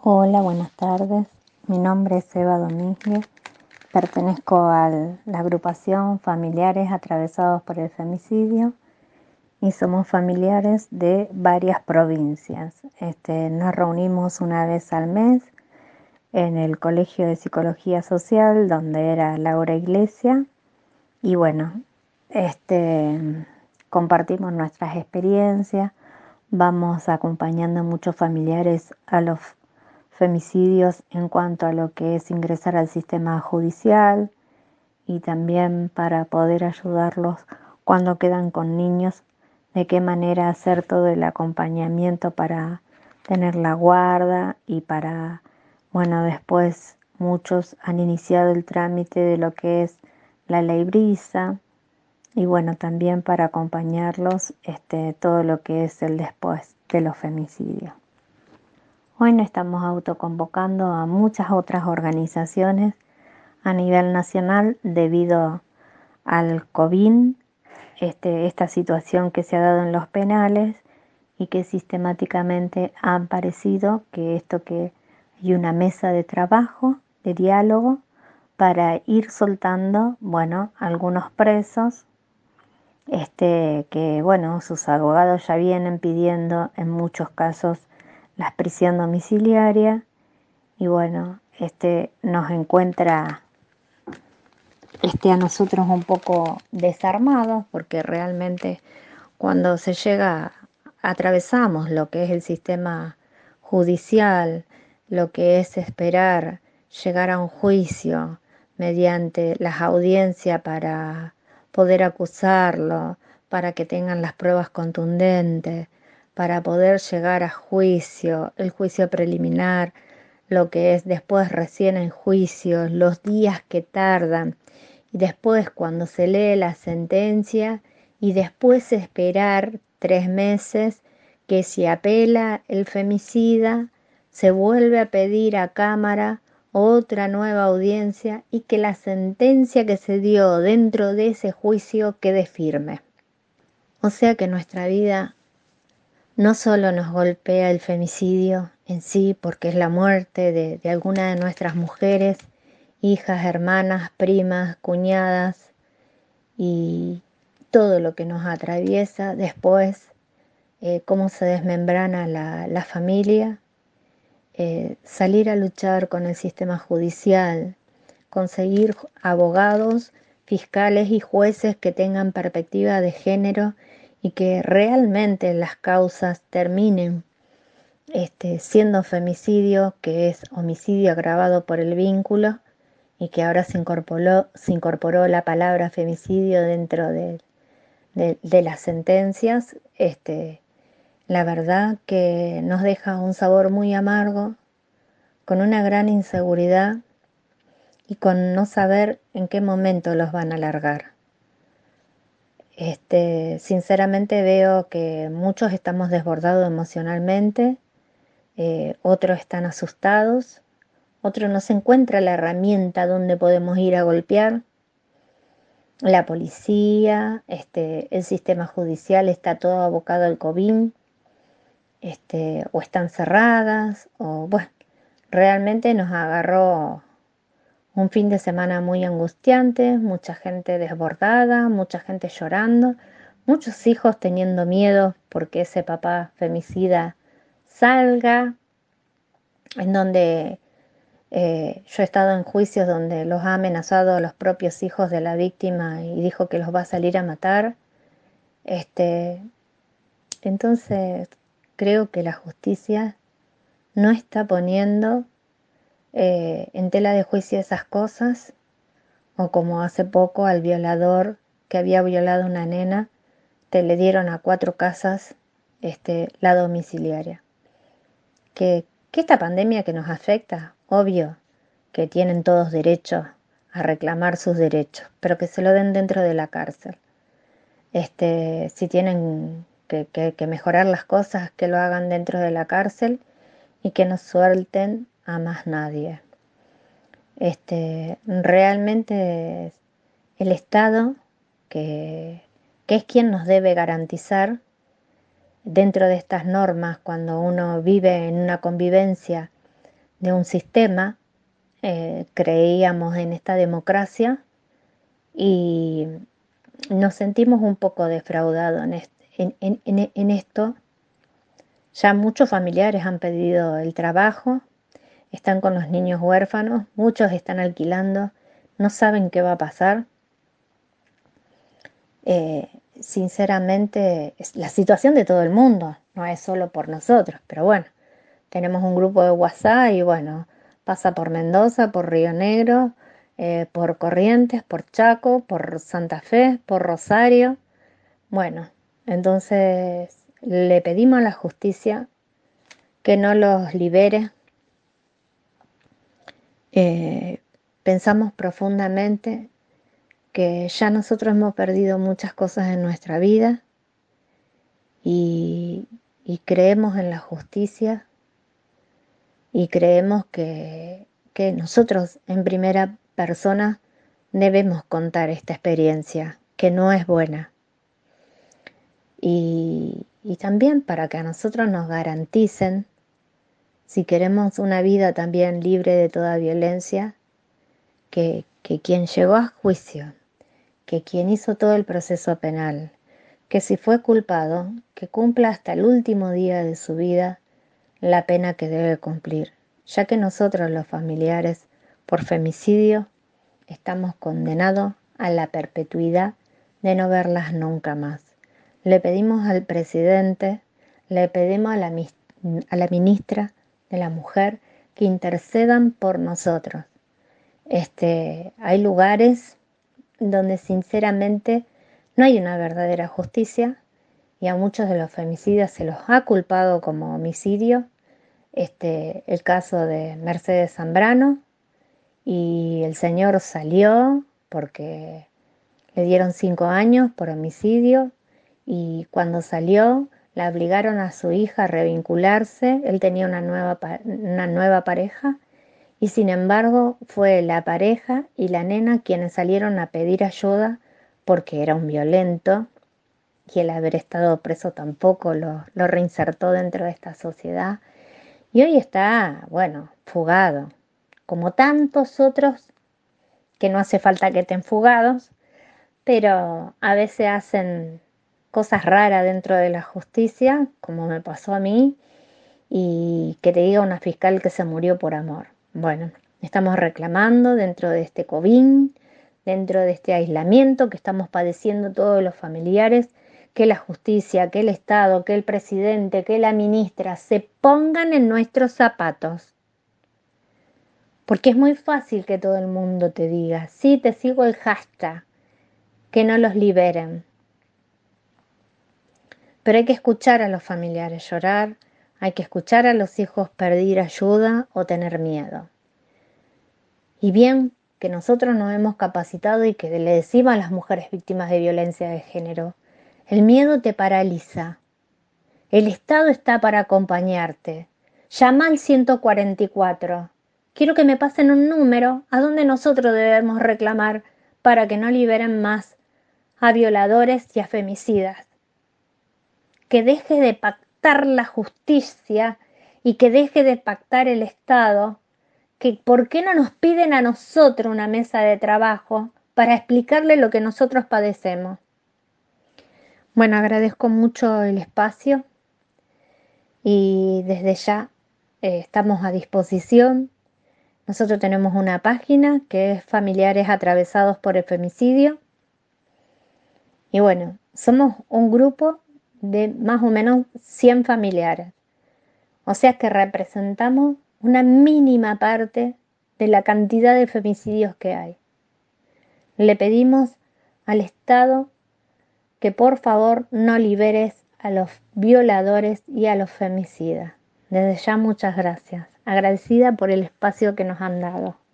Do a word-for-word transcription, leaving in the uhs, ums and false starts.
Hola, buenas tardes. Mi nombre es Eva Domínguez. Pertenezco a la agrupación Familiares Atravesados por el Femicidio y somos familiares de varias provincias. Este, nos reunimos una vez al mes en el Colegio de Psicología Social, donde era Laura Iglesia, y bueno, este, compartimos nuestras experiencias, vamos acompañando a muchos familiares a los femicidios en cuanto a lo que es ingresar al sistema judicial y también para poder ayudarlos cuando quedan con niños, de qué manera hacer todo el acompañamiento para tener la guarda y para, bueno, después muchos han iniciado el trámite de lo que es la ley Brisa y bueno, también para acompañarlos este, todo lo que es el después de los femicidios. Hoy nos estamos autoconvocando a muchas otras organizaciones a nivel nacional debido al COVID, este, esta situación que se ha dado en los penales y que sistemáticamente ha aparecido que esto que hay una mesa de trabajo, de diálogo, para ir soltando, bueno, algunos presos, este, que bueno, sus abogados ya vienen pidiendo en muchos casos la prisión domiciliaria y bueno, este nos encuentra este, a nosotros un poco desarmados porque realmente cuando se llega, atravesamos lo que es el sistema judicial, lo que es esperar llegar a un juicio mediante las audiencias para poder acusarlo, para que tengan las pruebas contundentes, para poder llegar a juicio, el juicio preliminar, lo que es después recién en juicio, los días que tardan, y después cuando se lee la sentencia, y después esperar tres meses que si apela el femicida, se vuelve a pedir a cámara otra nueva audiencia y que la sentencia que se dio dentro de ese juicio quede firme. O sea que nuestra vida no solo nos golpea el femicidio en sí, porque es la muerte de, de alguna de nuestras mujeres, hijas, hermanas, primas, cuñadas y todo lo que nos atraviesa después, eh, cómo se desmembrana la, la familia, eh, salir a luchar con el sistema judicial, conseguir abogados, fiscales y jueces que tengan perspectiva de género y que realmente las causas terminen este, siendo femicidio, que es homicidio agravado por el vínculo, y que ahora se incorporó, se incorporó la palabra femicidio dentro de, de, de las sentencias, este, la verdad que nos deja un sabor muy amargo, con una gran inseguridad y con no saber en qué momento los van a largar. Este, sinceramente veo que muchos estamos desbordados emocionalmente, eh, otros están asustados, otros no se encuentra la herramienta donde podemos ir a golpear. La policía, este, el sistema judicial está todo abocado al COVID, este, o están cerradas, o bueno, realmente nos agarró un fin de semana muy angustiante, mucha gente desbordada, mucha gente llorando, muchos hijos teniendo miedo porque ese papá femicida salga, en donde eh, yo he estado en juicios donde los ha amenazado a los propios hijos de la víctima y dijo que los va a salir a matar. Este, entonces creo que la justicia no está poniendo eh, en tela de juicio esas cosas, o como hace poco al violador que había violado a una nena, te le dieron a cuatro casas este, la domiciliaria. Que, que esta pandemia que nos afecta, obvio que tienen todos derecho a reclamar sus derechos, pero que se lo den dentro de la cárcel. Este, si tienen que, que, que mejorar las cosas, que lo hagan dentro de la cárcel y que no suelten a más nadie. Este, realmente el Estado, que, que es quien nos debe garantizar dentro de estas normas, cuando uno vive en una convivencia de un sistema, eh, creíamos en esta democracia y nos sentimos un poco defraudados en, est- en, en, en, en esto. Ya muchos familiares han pedido el trabajo, están con los niños huérfanos, muchos están alquilando, no saben qué va a pasar. Eh, sinceramente, es la situación de todo el mundo, no es solo por nosotros, pero bueno, tenemos un grupo de WhatsApp y bueno, pasa por Mendoza, por Río Negro, eh, por Corrientes, por Chaco, por Santa Fe, por Rosario. Bueno, entonces le pedimos a la justicia que no los libere. Eh, pensamos profundamente que ya nosotros hemos perdido muchas cosas en nuestra vida y, y creemos en la justicia y creemos que, que nosotros en primera persona debemos contar esta experiencia, que no es buena. Y, y también para que a nosotros nos garanticen, si queremos una vida también libre de toda violencia, que, que quien llegó a juicio, que quien hizo todo el proceso penal, que si fue culpado, que cumpla hasta el último día de su vida la pena que debe cumplir, ya que nosotros los familiares por femicidio estamos condenados a la perpetuidad de no verlas nunca más. Le pedimos al presidente, le pedimos a la, a la ministra de la Mujer que intercedan por nosotros. Este, hay lugares donde sinceramente no hay una verdadera justicia y a muchos de los femicidios se los ha culpado como homicidio. Este, el caso de Mercedes Zambrano, y el señor salió porque le dieron cinco años por homicidio y cuando salió la obligaron a su hija a revincularse. Él tenía una nueva, una nueva pareja y sin embargo fue la pareja y la nena quienes salieron a pedir ayuda porque era un violento y el haber estado preso tampoco lo, lo reinsertó dentro de esta sociedad. Y hoy está, bueno, fugado, como tantos otros que no hace falta que estén fugados, pero a veces hacen cosas raras dentro de la justicia, como me pasó a mí, y que te diga una fiscal que se murió por amor. Bueno, estamos reclamando dentro de este COVID, dentro de este aislamiento que estamos padeciendo todos los familiares, que la justicia, que el Estado, que el presidente, que la ministra se pongan en nuestros zapatos. Porque es muy fácil que todo el mundo te diga, sí, te sigo el hashtag, que no los liberen. Pero hay que escuchar a los familiares llorar, hay que escuchar a los hijos pedir ayuda o tener miedo. Y bien que nosotros nos hemos capacitado y que le decimos a las mujeres víctimas de violencia de género, el miedo te paraliza, el Estado está para acompañarte, llama al ciento cuarenta y cuatro. Quiero que me pasen un número a donde nosotros debemos reclamar para que no liberen más a violadores y a femicidas. Que deje de pactar la justicia y que deje de pactar el Estado, que por qué no nos piden a nosotros una mesa de trabajo para explicarle lo que nosotros padecemos. Bueno, agradezco mucho el espacio y desde ya eh, estamos a disposición. Nosotros tenemos una página que es Familiares Atravesados por el Femicidio y bueno, somos un grupo de más o menos cien familiares. O sea que representamos una mínima parte de la cantidad de femicidios que hay. Le pedimos al Estado que por favor no liberes a los violadores y a los femicidas. Desde ya muchas gracias. Agradecida por el espacio que nos han dado.